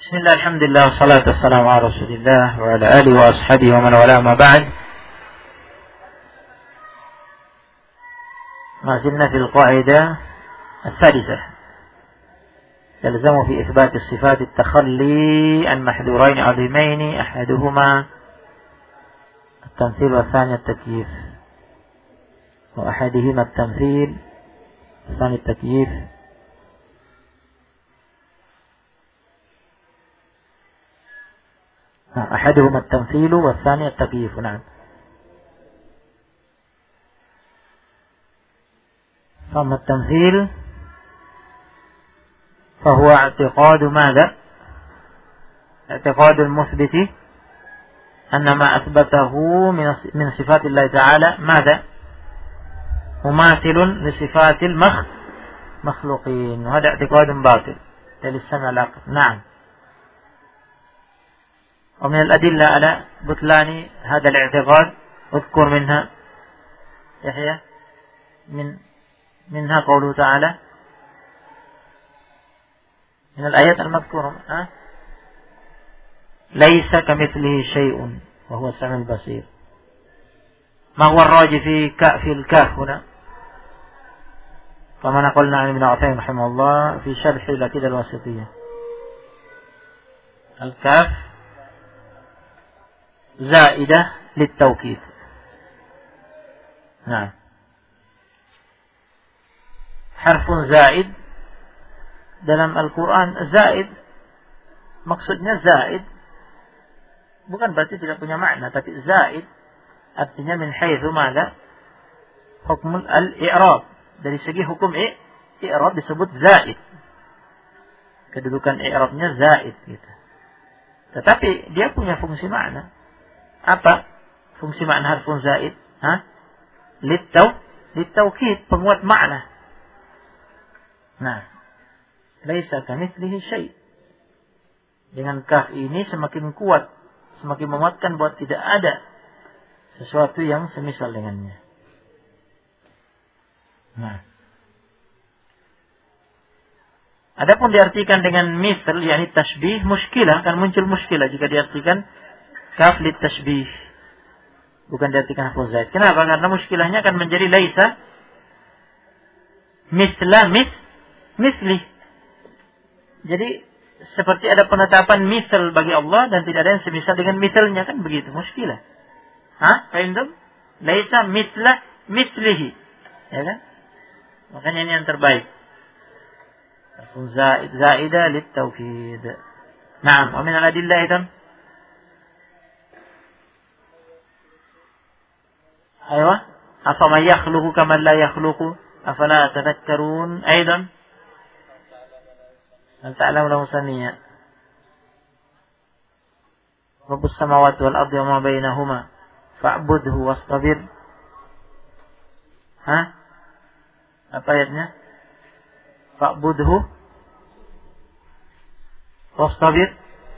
Bismillah, alhamdulillah, salatu wassalamu ala rasulillah wa ala alihi wa ashabihi wa man wala ma ba'd. ما زلنا في القاعدة السادسة يلزم في إثبات الصفات التخلي عن محذورين عظيمين أحدهما التمثيل والثاني التكييف وأحدهما التمثيل والثاني التكييف أحدهما التمثيل والثاني التكييف. نعم. فأما التمثيل فهو اعتقاد ماذا؟ اعتقاد المثبت أن ما أثبته من صفات الله تعالى ماذا؟ مماثل لصفات المخلوقين، وهذا اعتقاد باطل للسمع العقل. نعم. ومن الأدلة على بطلان هذا الاعتقاد اذكر منها يحيى منها قوله تعالى من الآيات المذكورة ليس كمثله شيء وهو السميع البصير. ما هو الراجح في الكاف هنا؟ كما نقلنا عن ابن عثيمين رحمه الله في شرح العقيدة الواسطية. الكاف زائدة للتوكيد. نعم. حرف زائد dalam Al-Quran. Zaid maksudnya zaid bukan berarti tidak punya makna, tapi zaid artinya min haitsu madza hukmul al-i'rab, dari segi hukum i'rab disebut zaid, kedudukan i'rabnya zaid gitu. Tetapi dia punya fungsi makna. Apa fungsi makna harfun zaid? Litaukid, penguat makna. Nah, laisa kamitslihi syai'. Dengan kaf ini semakin kuat, semakin menguatkan bahwa tidak ada sesuatu yang semisal dengannya. Nah, adapun diartikan dengan misal, yakni tasbih, muskilah, akan muncul muskilah jika diartikan kaf lit tasbih, bukan diartikan harfun zaid. Kenapa? Karena muskilahnya akan menjadi laisa misla misli. Jadi seperti ada penetapan misal bagi Allah dan tidak ada yang semisal dengan misalnya, kan begitu, muskilah. Fahimtum? Laisa misla mislihi. Ya kan? Makanya ini yang terbaik. Harfun zaid zaidah lit taukid. Naam, wa min al-adillah idan. أيوة أفمن يخلق كمن لا يخلق أفلا تذكرون. أيضا هل تعلم له سميا رب السماوات والأرض وما بينهما فاعبده واصطبر. Apa ayatnya? Fa'budhu wastabir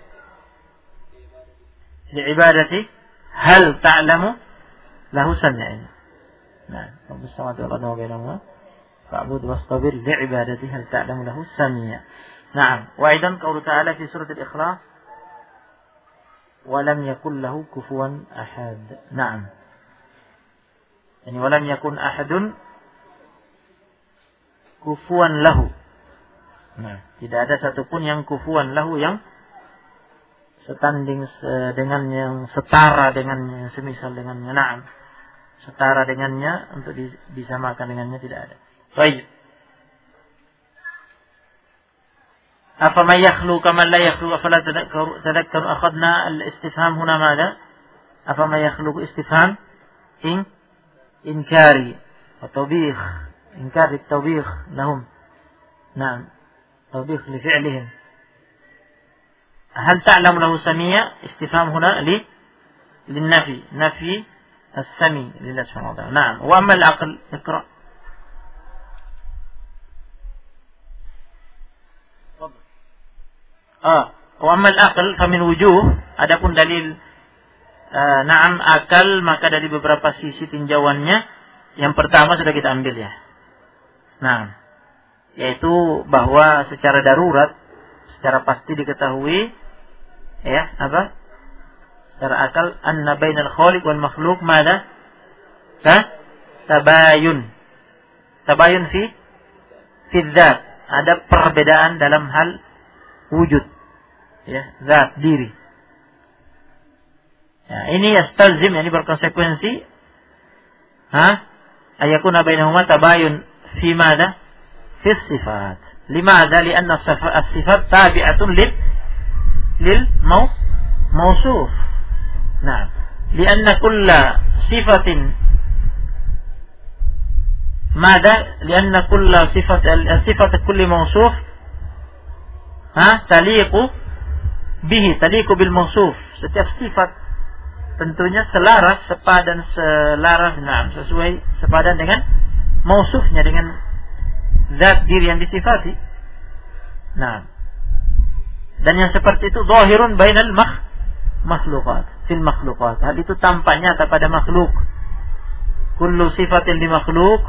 li'ibadati hal ta'lamu lahu samia. Nah, Rabbus samawati wal ardi wa bainahuma fa'bud wastabir li'ibadati hal ta'lamu lahu samia. Na'am. Wa aidan qaulu ta'ala fi surah al-Ikhlas wa lam yakul lahu kufuwan ahad. Na'am. Yani wa lam yakun ahadun kufuwan lahu. Nah, tidak ada satupun yang kufuwan lahu, yang setanding dengannya, yang setara dengannya, yang semisal dengannya. Na'am. Setara dengannya, untuk disamakan dengannya tidak ada. Baik. Afa may yakhlu kama la yakhlu afala tadhakkaru. Akhadna al-istifham huna madha? Afa may yakhlu istifham inkari wa tawbih. Inkar at-tawbih lahum. Na'am. Tawbih li fi'lihim. هل تعلم له سميع؟ استفهام هنا للنفي، نفي السمي لله سبحانه وتعالى. نعم. وأما العقل اقرأ. وأما العقل فمن وجوه. Adapun dalil na'am akal, maka dari beberapa sisi tinjauannya. Yang pertama sudah kita ambil ya. Nah, yaitu bahwa secara darurat secara pasti diketahui, ya, apa? Secara akal, anna bainal khaliq wal makhluk mada? Tabayun. Tabayun fi dzat. Ada perbedaan dalam hal wujud. Ya, zat, diri. Ya, ini yastalzim, ini berkonsekuensi. Ayakuna bainahuma tabayun fi mada? Fi sifat. Limadha? Lianna as-sifat tabi'atun lil mawsuf. Nah, lianna kulla sifatin mada? Lianna kulla sifat kulli mawsuf taliqu bihi, taliqu bil mawsuf. Setiap sifat tentunya selaras, sepadan, sesuai, sepadan dengan mausufnya, dengan zat diri yang disifati. Nah, dan yang seperti itu zahirun bainal makhluqat, fil makhluqat. Hal itu tampak nyata pada makhluk. Kullu sifatin li makhluk,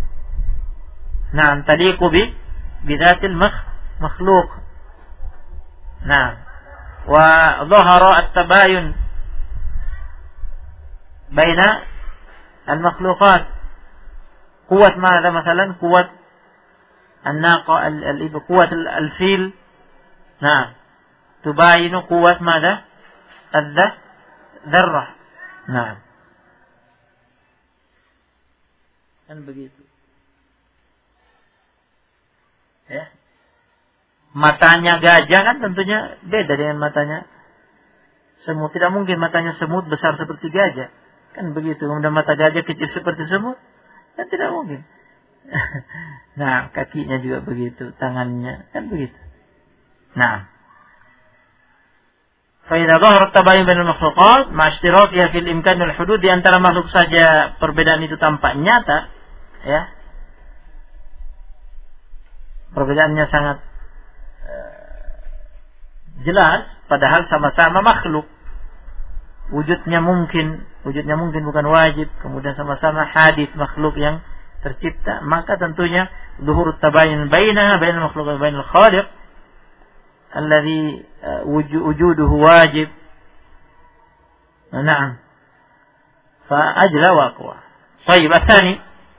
nah, taliqu bi dzatil makhluk. Nah, wa dhahara at-tabayun baina al-makhluqat. Quwwat mada masalan? Quwwat an-naqa, quwwat al-fil. Nah, tubayinu quwwat mada? Ad-dharrah. Nah, kan begitu. Ya. Matanya gajah kan tentunya beda dengan matanya semut. Tidak mungkin matanya semut besar seperti gajah. Kan begitu. Kemudian mata gajah kecil seperti semut. Kan tidak mungkin. Nah, kakinya juga begitu. Tangannya. Kan begitu. Nah. فَإِذَا ظَهَرَ التَّبَايُنُ بَيْنَ الْمَخْلُوقَاتِ مَعَ اشْتِرَاكِهَا فِي الْإِمْكَانِ وَالْحُدُودِ. Di antara makhluk saja perbedaan itu tampak nyata. Ya. Perbedaannya sangat jelas, padahal sama-sama makhluk. Wujudnya mungkin bukan wajib. Kemudian sama-sama hadits, makhluk yang tercipta. Maka tentunya zuhur tabayun bainal makhluq wa bainal khaliq alladhi wujuduhu wajib. Na'am. Fa ajla wa aqwa. Baik, الثاني.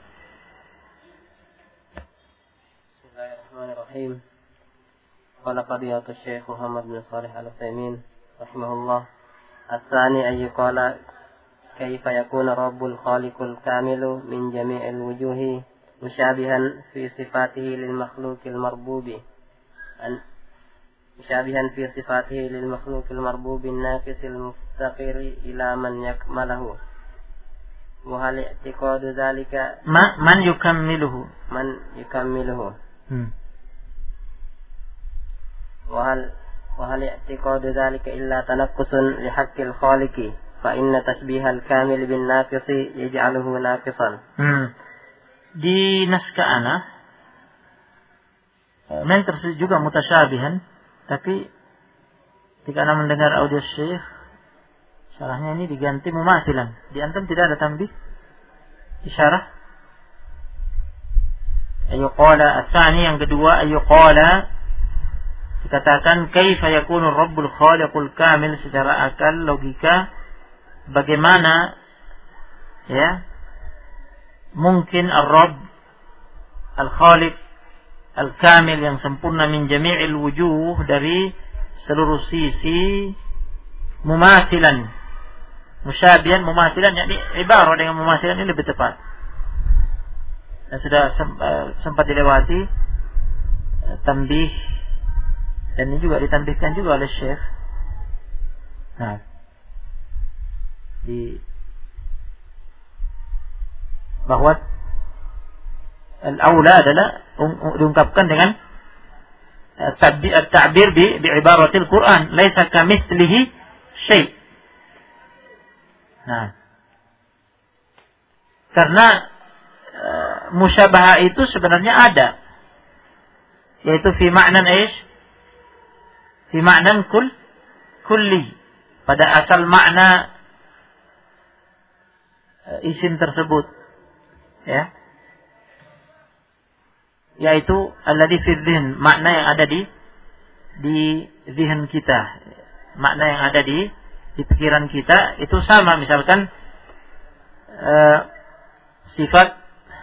Bismillahirrahmanirrahim. قال قضية الشيخ محمد بن صالح العثيمين رحمه الله: الثاني أن يقال كيف يكون رب الخالق الكامل من جميع الوجوه مشابها في صفاته للمخلوق المربوب الناقص المفتقر إلى من يكمله. وهل اعتقاد ذلك من يكمله وهل اعتقاد ذلك إلا تنقص لحق الخالق فإن تشبيه الكامل بالناقص يجعله ناقصا. Di naskah ana memang tersebut juga mutasyabihan, tapi ketika ana mendengar audio Syekh, syarahnya ini diganti mumathilan. Di antum tidak ada tambih isyarah. Ayu qala ats-tsani, yang kedua, ayu qala dikatakan kaifa yakunu rabbul khaliqul kamil, secara akal, logika, bagaimana ya mungkin ar-rabb al-khaliq al-kamil yang sempurna min jami'il wujuh, dari seluruh sisi, mumathilan, musyabihan, mumathilan, yakni ibarah dengan mumathilan ini lebih tepat. Dan sudah sempat dilewati tambih, dan ini juga ditambahkan juga oleh Syekh. Nah, bahwa al-aula adalah diungkapkan dengan at-ta'bir bi ibaratil Quran, laisa kamitslihi syai'. Nah, karena musyabahah itu sebenarnya ada, yaitu fi ma'nan aish, fi ma'nan kulli, pada asal makna isim tersebut, ya, yaitu alladhi fi dzihn, makna yang ada di di zihin kita, makna yang ada di pikiran kita itu sama. Misalkan sifat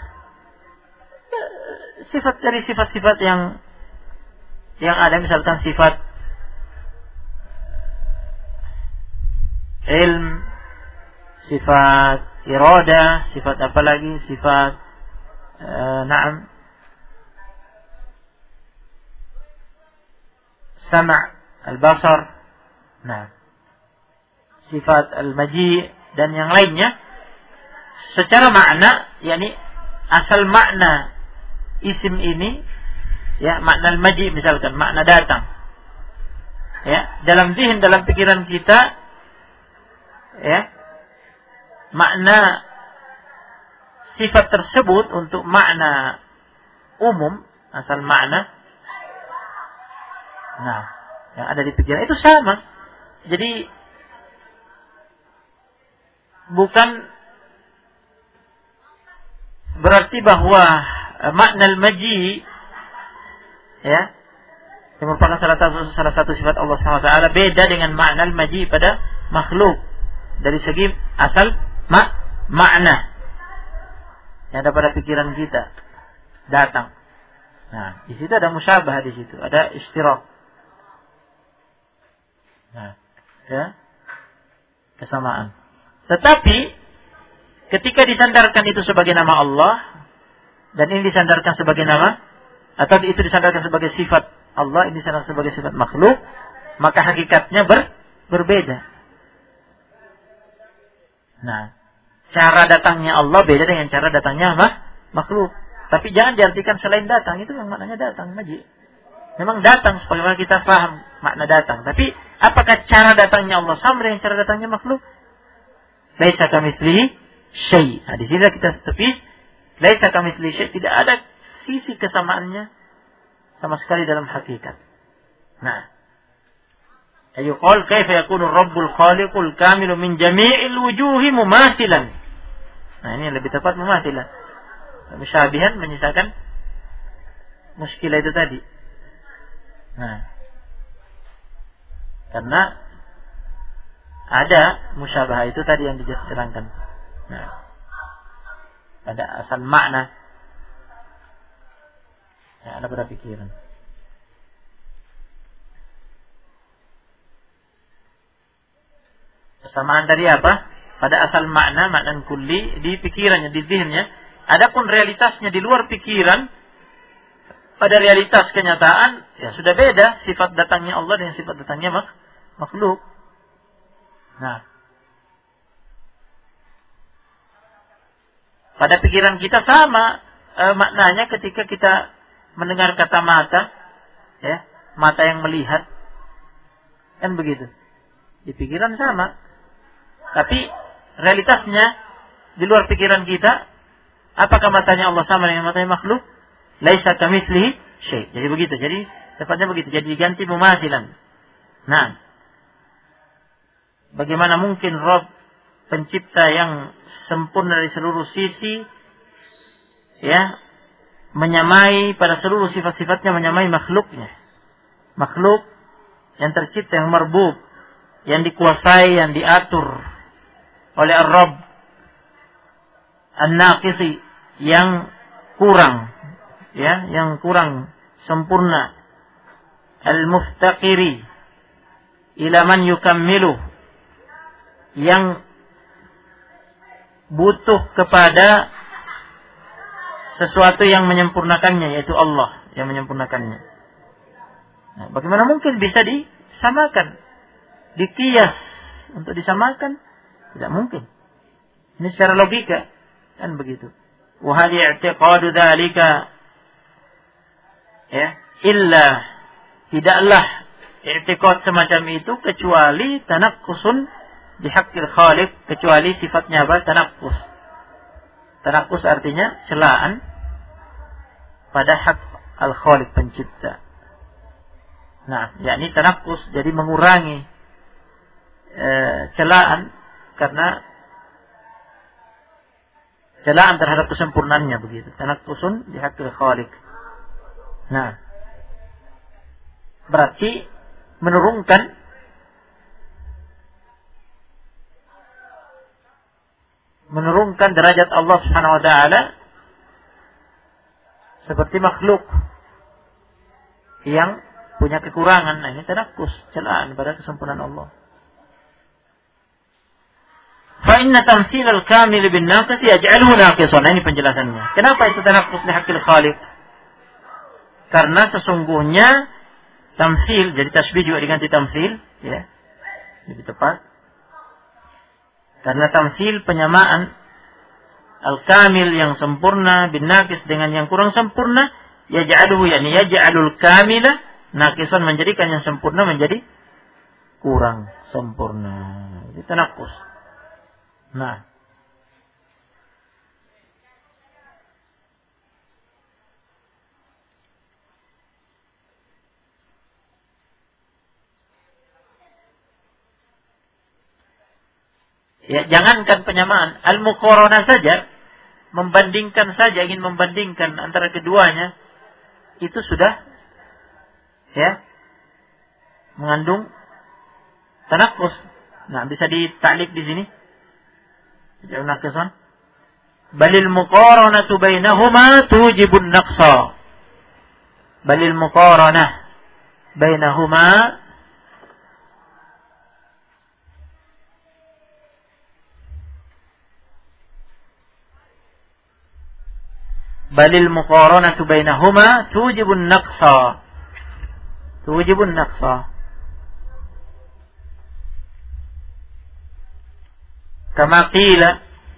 dari sifat-sifat yang ada, misalkan sifat ilm, sifat iradah, sifat apa lagi, sifat sama' al-basar, sifat al-maji' dan yang lainnya. Secara makna, yakni asal makna isim ini, ya, makna al-maji' misalkan, makna datang, ya, dalam zihin, dalam pikiran kita, ya, makna sifat tersebut untuk makna umum, asal makna, yang ada di pikiran itu sama. Jadi bukan berarti bahwa makna al-maji, ya, yang merupakan salah satu sifat Allah SWT beda dengan makna al-maji pada makhluk dari segi asal makna yang ada pada pikiran kita datang. Nah, di situ ada musyabah, di situ ada istirak. Nah, ya, kesamaan. Tetapi ketika disandarkan itu sebagai nama Allah dan ini disandarkan sebagai nama, atau itu disandarkan sebagai sifat Allah, ini disandarkan sebagai sifat makhluk, maka hakikatnya berbeda. Nah, cara datangnya Allah beda dengan cara datangnya makhluk. Tapi jangan diartikan selain datang, itu yang maknanya datang, maji. Memang datang sebagaimana kita paham makna datang. Tapi apakah cara datangnya Allah sama dengan cara datangnya makhluk? Laisa kamitslihi syai'. Nah, di sini kita tepis, laisa kamitslihi syai', tidak ada sisi kesamaannya sama sekali dalam hakikat. Nah, ayuqal kaifa yakunu rabbul khaliqul kamilu min jami'il wujuhi mumathilan. Nah, ini lebih tepat mumathilan. Musyabihan menyisakan muskilah itu tadi. Nah, karena ada musyabahah itu tadi yang diterangkan. Nah, ada asal makna yang ada pada pikiran. Kesamaan dari apa? Pada asal makna, makna kulli di pikirannya, di zihinnya. Adapun realitasnya di luar pikiran, pada realitas kenyataan, ya sudah beda sifat datangnya Allah dengan sifat datangnya makhluk. Nah, pada pikiran kita sama maknanya ketika kita mendengar kata mata, ya, mata yang melihat, kan begitu. Di pikiran sama, tapi realitasnya di luar pikiran kita, apakah matanya Allah sama dengan matanya makhluk? Laisa kamitslihi syai'. Jadi begitu. Jadi tepatnya begitu. Jadi diganti mumathilan. Nah, bagaimana mungkin Rabb pencipta yang sempurna dari seluruh sisi, ya, menyamai pada seluruh sifat-sifatnya, menyamai makhluknya. Makhluk yang tercipta, yang marbub, yang dikuasai, yang diatur oleh Ar-Rabb An-Naqisi, yang kurang, ya, yang kurang sempurna, Al-Muftaqiri ila man yukammilu, yang butuh kepada sesuatu yang menyempurnakannya, yaitu Allah yang menyempurnakannya. Nah, bagaimana mungkin bisa disamakan, dikias untuk disamakan? Tidak mungkin. Ini secara logika, kan begitu. Wa hal i'tiqadu dzalika, ya, illa, tidaklah i'tiqad semacam itu kecuali tanaqqusun di haqqil khaliq, kecuali sifatnya apa? Tanaqqus. Tanaqqus artinya celaan pada hak al-khaliq, pencipta. Nah, yakni tanaqqus, jadi mengurangi celaan, karena celaan terhadap kesempurnaannya, begitu. Tanaqqusun di haqqil khaliq. Nah, berarti menurunkan derajat Allah Subhanahu wa taala seperti makhluk yang punya kekurangan. Nah, ini tanaqqus, celaan pada kesempurnaan Allah. Fa inna tamthil al-kamil bin naqis yaj'aluhu naqisan. Ini penjelasannya. Kenapa itu tanaqqus li haqqil khaliq? Karena sesungguhnya tamthil, jadi tasbih juga diganti tamthil, ya. Lebih tepat. Karena tamthil penyamaan al-kamil yang sempurna bin naqis dengan yang kurang sempurna, yaj'aluhu, yakni yaj'alul kamila naqisan, menjadikan yang sempurna menjadi kurang sempurna. Itu tanaqqus. Nah, ya, jangankan penyamaan, al-muqaranah saja, ingin membandingkan antara keduanya, itu sudah ya mengandung tanaqqus. Nah, bisa ditaklik di sini. Naqisan. Balil muqaranatu bainahuma tujibun naqsa. Balil muqaranah bainahuma balil muqaranatu bainahuma tujibun naqsa. Tujibun naqsa. Kama qila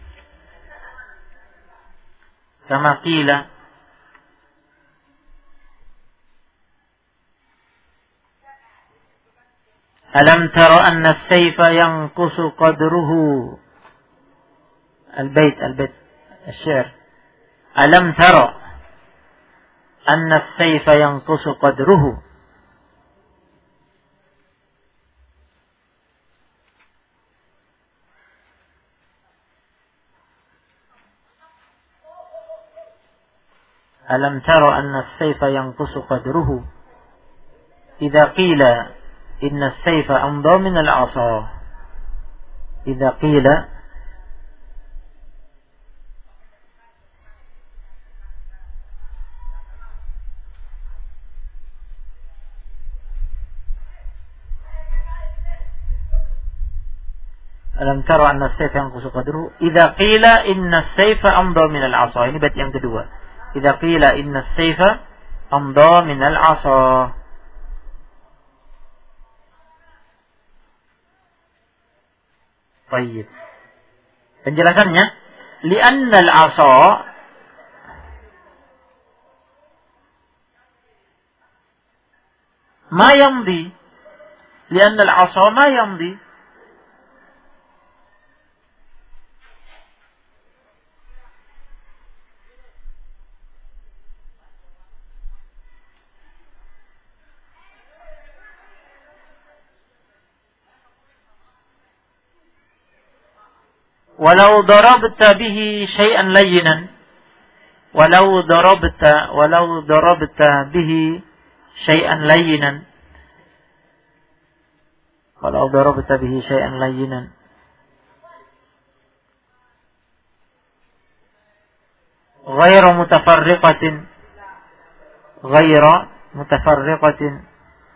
alam tara anna as-sayfa yanqusu qadruhu. Al-bait الشعر alam tara anna as-sayfa yanqusu qadruhu. ألم تر أن السيف ينقص قدره إذا قيل إن السيف أمضى من العصا. إذا قيل ألم تر أن السيف ينقص قدره إذا قيل إن السيف أمضى من العصا. Ini bait yang kedua. Idza qila inna as-sayfa amda min al-'asa. Baik. Penjelasannya, li'anna al-'asa ma yamdi. Li'anna al-'asa ma yamdi. Walau darabta bihi syai'an layyinan, walau darabta bihi syai'an layyinan, walau darabta bihi syai'an layyinan, ghayra mutafarriqatin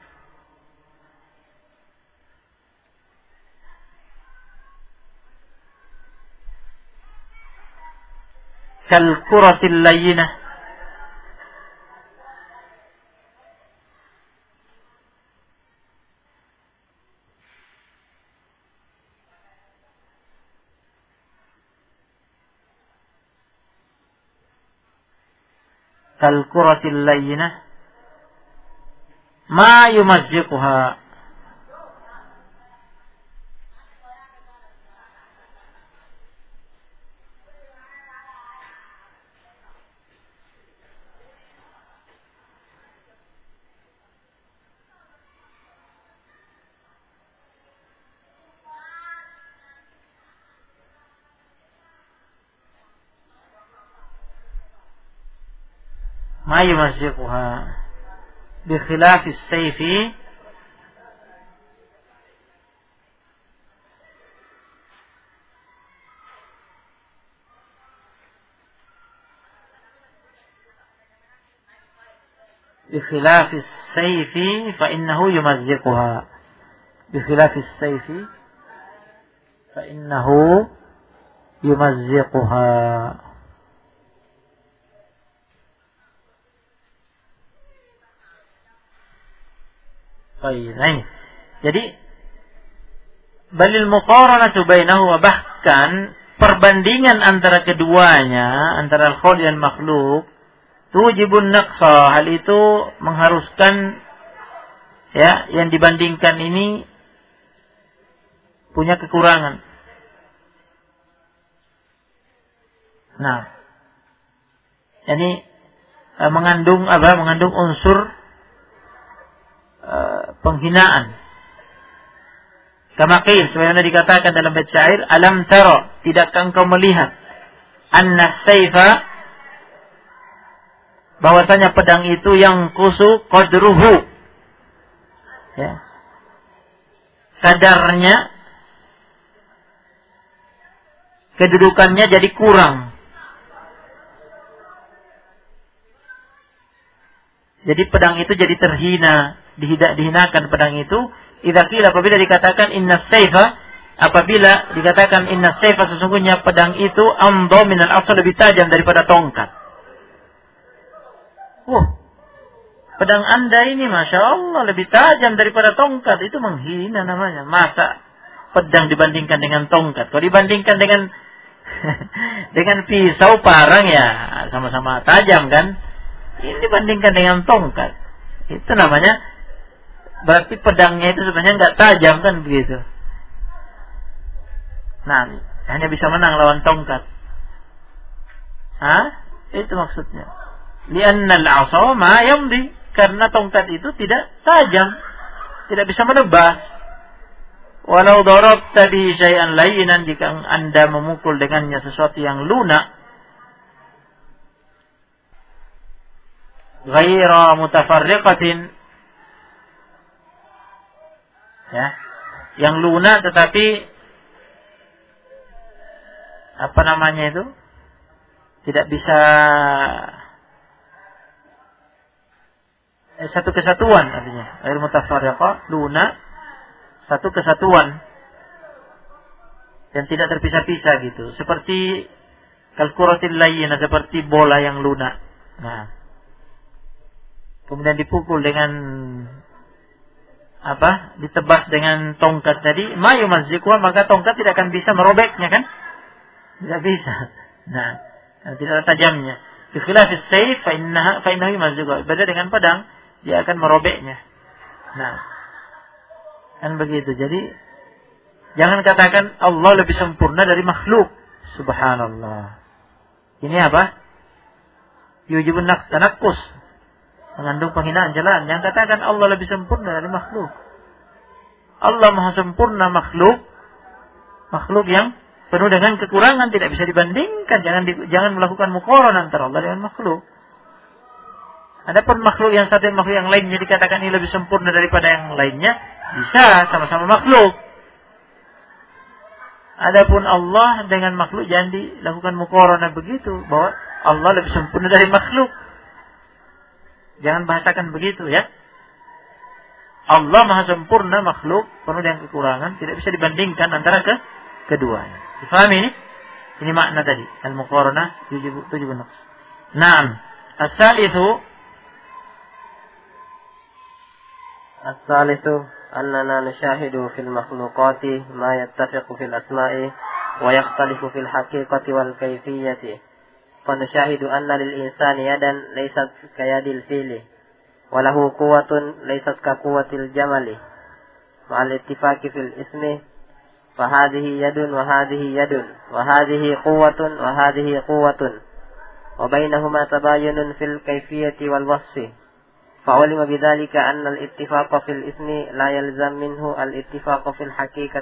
كالكرة اللينة كالكرة اللينة ما يمزقها ما يمزقها بخلاف السيف بخلاف السيف فإنه يمزقها بخلاف السيف فإنه يمزقها. Baik, nah ini. Jadi balil muqaranatu bainahu, bahkan perbandingan antara keduanya, antara al-khaliq dan makhluk, tujibun naqsa, hal itu mengharuskan ya yang dibandingkan ini punya kekurangan. Nah, ini mengandung apa? Mengandung unsur penghinaan. Kama qil, sebagaimana dikatakan dalam bait syair, alam tara, tidakkah engkau melihat, anna sayfa, bahwasanya pedang itu yang kusu qadruhu, ya, kadarnya, kedudukannya jadi kurang. Jadi pedang itu jadi terhina, dihinakan pedang itu. Idza qila, apabila dikatakan inna sayfa, apabila dikatakan inna sayfa, sesungguhnya pedang itu amdha minal asal, lebih tajam daripada tongkat. Pedang Anda ini Masya Allah lebih tajam daripada tongkat. Itu menghina namanya. Masa pedang dibandingkan dengan tongkat? Kalau dibandingkan dengan dengan pisau, parang, ya sama-sama tajam kan. Ini dibandingkan dengan tongkat. Itu namanya, berarti pedangnya itu sebenarnya nggak tajam kan begitu. Nah, hanya bisa menang lawan tongkat. Itu maksudnya. Li'anna al-'asa ma yamdi, karena tongkat itu tidak tajam, tidak bisa menebas. Walau darabta bi syai'an layyinan, jika Anda memukul dengannya sesuatu yang lunak, ghaira mutafarriqatin, ya, yang lunak tetapi apa namanya itu, tidak bisa satu kesatuan, artinya ghair mutafarriqah, lunak, satu kesatuan dan tidak terpisah-pisah gitu, seperti kalkuratil layyina, seperti bola yang lunak. Nah, kemudian dipukul dengan apa? Ditebas dengan tongkat tadi, ma yumazziqwa, maka tongkat tidak akan bisa merobeknya kan? Tidak bisa. Nah, tidak ada tajamnya. Bi khilafis sayf fa innahu yumazziqwa. Beda dengan pedang, dia akan merobeknya. Nah, kan begitu. Jadi jangan katakan Allah lebih sempurna dari makhluk. Subhanallah. Ini apa? Yujibun naqs, tanakkus, mengandung penghinaan jalan. Yang katakan Allah lebih sempurna dari makhluk. Allah maha sempurna, makhluk yang penuh dengan kekurangan, tidak bisa dibandingkan. Jangan melakukan muqaranah antara Allah dengan makhluk. Adapun makhluk yang satu dan makhluk yang lainnya dikatakan ini lebih sempurna daripada yang lainnya, bisa, sama-sama makhluk. Adapun Allah dengan makhluk jangan dilakukan muqaranah begitu, bahwa Allah lebih sempurna dari makhluk. Jangan bahasakan begitu ya. Allah maha sempurna, makhluk penuh dengan kekurangan, tidak bisa dibandingkan antara keduanya. Difahami ini? Ini makna tadi. Al-muqaranah tujibun naqs. Naam. الثالث أننا نشاهد في المخلوقات ما يتفق في الأسماء ويختلف في الحقيقة والكيفية. فنشاهد أن للإنسان يدا ليست كيد الفيل، وله قوة ليست كقوة الجمل، مع الاتفاق في الاسم، فهذه يد وهذه يد، وهذه قوة وهذه قوة، وبينهما تباين في الكيفية والوصف. فعلم بذلك أن الاتفاق في الاسم لا يلزم منه الاتفاق في الحقيقة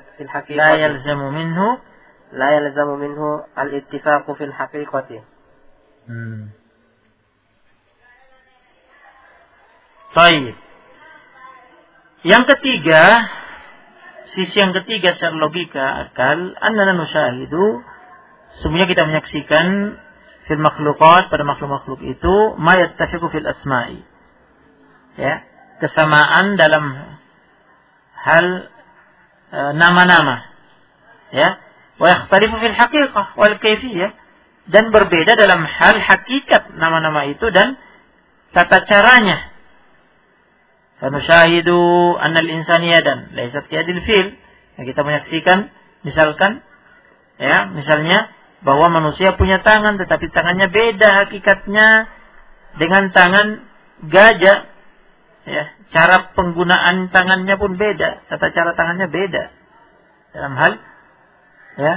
لا يلزم منه الاتفاق في الحقيقة. Baik. Yang ketiga, sisi yang ketiga secara logika akal, annana nusyahidu, semuanya kita menyaksikan fil makhluqat, pada makhluk-makhluk itu ma yattafiqu fil asma'i. Ya, kesamaan dalam hal nama-nama. Ya, wa yakhtalifu fil haqiqah wal kaifiyah, dan berbeda dalam hal hakikat nama-nama itu dan tata caranya. Fanusyahidu annal insani yadan laysat kayadil fil. Kita menyaksikan misalkan, ya, misalnya bahwa manusia punya tangan tetapi tangannya beda hakikatnya dengan tangan gajah. Ya, cara penggunaan tangannya pun beda, tata cara tangannya beda dalam hal, ya,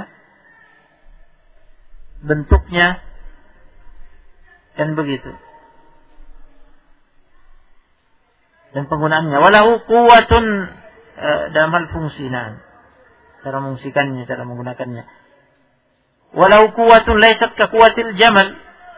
bentuknya dan begitu. Dan penggunaannya walahu quwwatun dalam hal fungsi, nah, cara mengungsikannya, cara menggunakannya. Walau quwwatun laysat ka quwwatil jamal,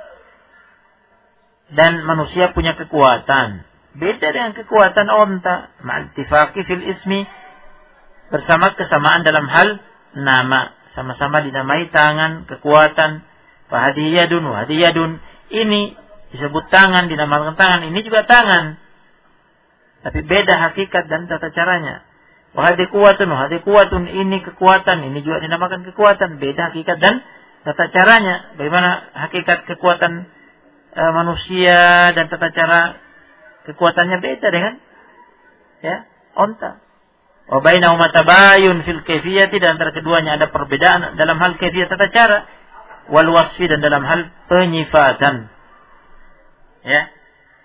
dan manusia punya kekuatan beda dengan kekuatan onta, ma'al-ittifaqi fil ismi, bersama kesamaan dalam hal nama, sama-sama dinamai tangan, kekuatan. Fahadiyadun wa hadiyadun, ini disebut tangan, dinamakan tangan, ini juga tangan, tapi beda hakikat dan tata caranya. Wahadi kuwatun, ini kekuatan, ini juga dinamakan kekuatan, beda hakikat dan tata caranya. Bagaimana hakikat kekuatan manusia dan tata cara kekuatannya beda dengan, ya, onta. Wa bainahuma tabayun fil kaifiyati, dan antara keduanya ada perbedaan dalam hal kaifiyah tata cara, wal wasfi, dan dalam hal penyifatan. Ya.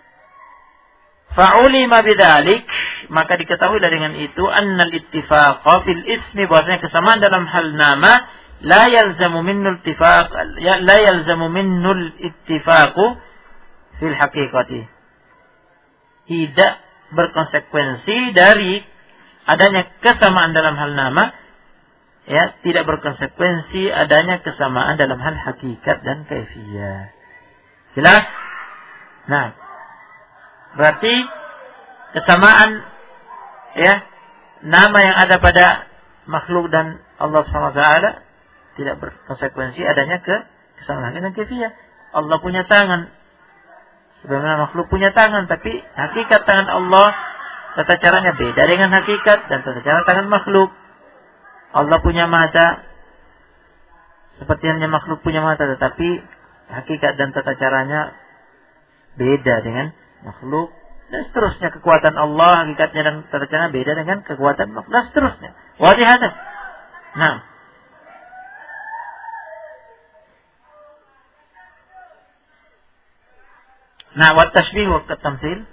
Fa'ulima bidzalik, maka diketahuilah dengan itu annal ittifaqa fil ismi, bahwasanya kesamaan dalam hal nama la yalzamu minnul ittifaq, la yalzamu minnul ittifaqu fil haqiqati, tidak berkonsekuensi dari adanya kesamaan dalam hal nama, ya, tidak berkonsekuensi adanya kesamaan dalam hal hakikat dan kaifiyah. Jelas? Nah, berarti kesamaan, ya, nama yang ada pada makhluk dan Allah SWT tidak berkonsekuensi adanya kesamaan hakikat dan kaifiyah. Allah punya tangan, sebagaimana makhluk punya tangan, tapi hakikat tangan Allah, tata caranya beda dengan hakikat dan tata cara tangan makhluk. Allah punya mata, seperti halnya makhluk punya mata, tetapi hakikat dan tata caranya beda dengan makhluk, dan seterusnya. Kekuatan Allah, hakikatnya dan tata caranya beda dengan kekuatan makhluk, dan seterusnya. Wadih hadza. Nah, wa tashbih wa tamtsil.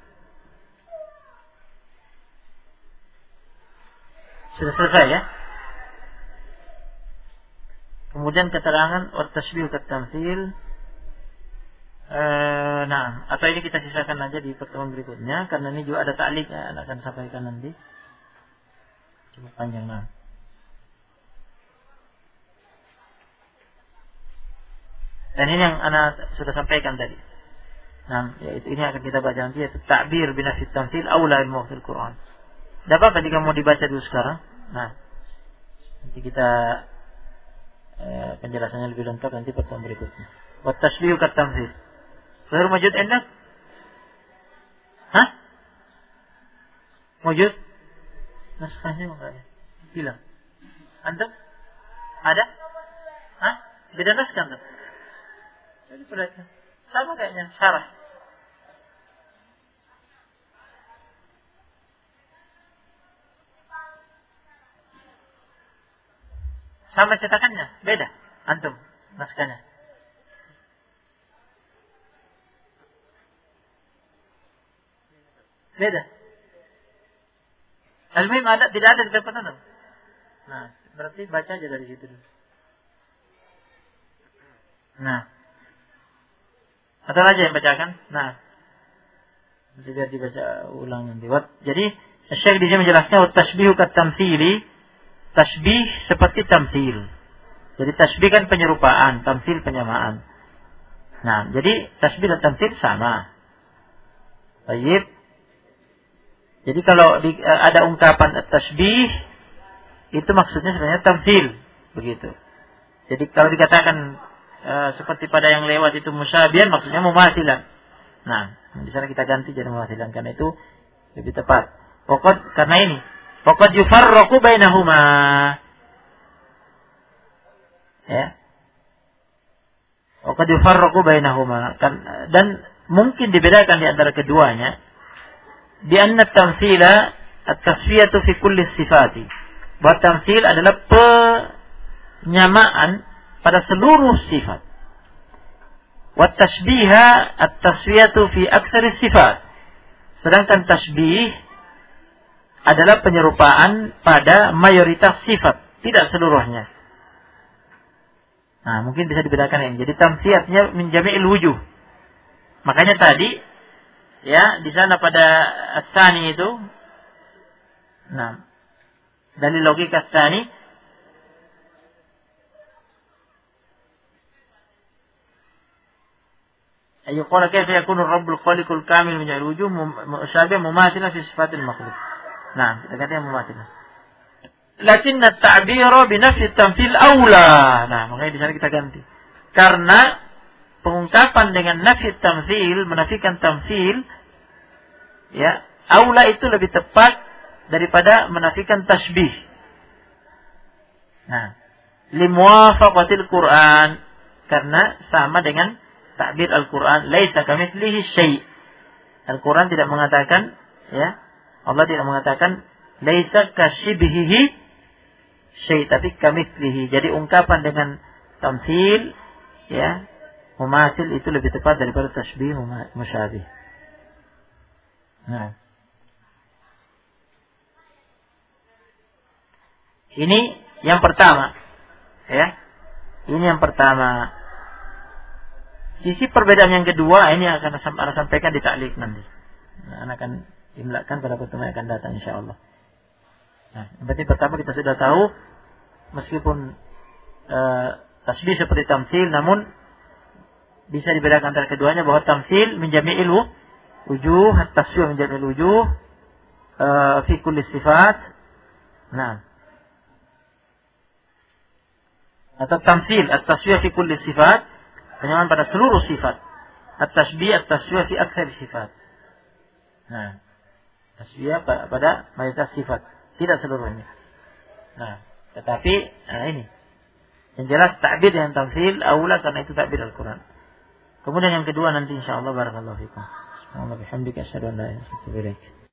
Sudah selesai, ya. Kemudian keterangan wa tashbih wa tamtsil. Nah, atau ini kita sisakan aja di pertemuan berikutnya, karena ini juga ada ta'liq, ya, akan sampaikan nanti. Cukup panjang, nah. Dan ini yang ana sudah sampaikan tadi. Nah, yaitu ini akan kita baca nanti, yaitu ta'bir binafit tamthil aula ilmu fil Quran. Tidak apa-apa jika mau dibaca dulu sekarang. Nah, nanti kita penjelasannya lebih lengkap nanti pertemuan berikutnya. Wa tashbihu kat tamthil. Ghairu mawjud indak? Hah? Mawjud? Naskahnya enggak ada. Bilang. Antum? Ada? Hah? Beda naskah antum? Jadi perhatikan. Sama kayaknya, syarah. Sama cetakannya, beda. Antum, naskahnya. Beda. Al-Mim ada, tidak ada di tempat antum. Nah, berarti baca aja dari situ dulu. Nah. Atau aja yang bacakan. Nah. Nanti biar dibaca ulang nanti. Jadi, Syekh di sini menjelaskan tashbihu kat tamthili. Tashbih seperti tamthil. Jadi tashbih kan penyerupaan, tamthil penyamaan. Nah, jadi tashbih dan tamthil sama. Baik. Jadi kalau ada ungkapan at-tashbih, itu maksudnya sebenarnya tamthil, begitu. Jadi kalau dikatakan seperti pada yang lewat itu musyabihan, maksudnya mumathilan. Nah, di sana kita ganti jadi mumathilan karena itu lebih tepat. Karena ini, faqad yufarraqu bainahuma. Ya. Faqad yufarraqu bainahuma. Dan mungkin dibedakan di antara keduanya. Di anna tamthila at-tasfiyatu fi kulli sifati. Bahwa tamthil adalah penyamaan pada seluruh sifat. Wa tashbiha at-tasfiyatu fi aktsari sifat. Sedangkan tasbih adalah penyerupaan pada mayoritas sifat, tidak seluruhnya. Nah, mungkin bisa dibedakan ini. Jadi tamthiyatnya min jami'il wujuh. Makanya tadi ya, di sana pada Ats-Tsani itu, nah, dari logika Ats-Tsani, ayuqala kaifa yakunu ar-rabbul khaliqul kamil min al-wujuh musyabihan mumathilan fi sifatil makhluq. Nah, kita katakan mumathilan. Lakin at-ta'bira bi nafyi at-tamthil aula. Nah, makanya di sana kita ganti. Karena pengungkapan dengan nafyi tamthil, menafikan tamthil, ya, aula itu lebih tepat daripada menafikan tasbih. Nah, limuwafaqatil Quran, karena sama dengan takbir Al-Quran, laisa kamitslihi syai'. Al-Quran tidak mengatakan, ya, Allah tidak mengatakan laisa kasyibhihi syai', tapi kamitslihi. Jadi ungkapan dengan tamthil, ya, mumathil itu lebih tepat daripada tasbih musyabih. Nah, ini yang pertama, ya. Ini yang pertama. Sisi perbedaan yang kedua ini akan Anda sampaikan di ta'liq nanti. Nah, Anda akan imlakan pada pertemuan yang akan datang insyaallah. Nah, berarti pertama kita sudah tahu meskipun tasbih seperti tamthil, namun bisa dibedakan antara keduanya bahwa tamthil min jami'il wujuh, at-taswiyah min jami'il wujuh fi kulli sifat. Nah, atau tamthil at-taswiyah fi kulli sifat, penyamaan pada seluruh sifat. At-tashbih at-taswiyah fi aktsari sifat. Nah, taswiyah pada mayoritas sifat, tidak seluruhnya. Nah, tetapi ini yang jelas ta'bir dengan tamthil aula karena itu ta'bir Al-Quran. Kemudian yang kedua nanti insyaallah barakallahu fikum. Subhanallah bihamdika asyhadu an la ilaha illa anta astaghfiruka wa atubu ilaik.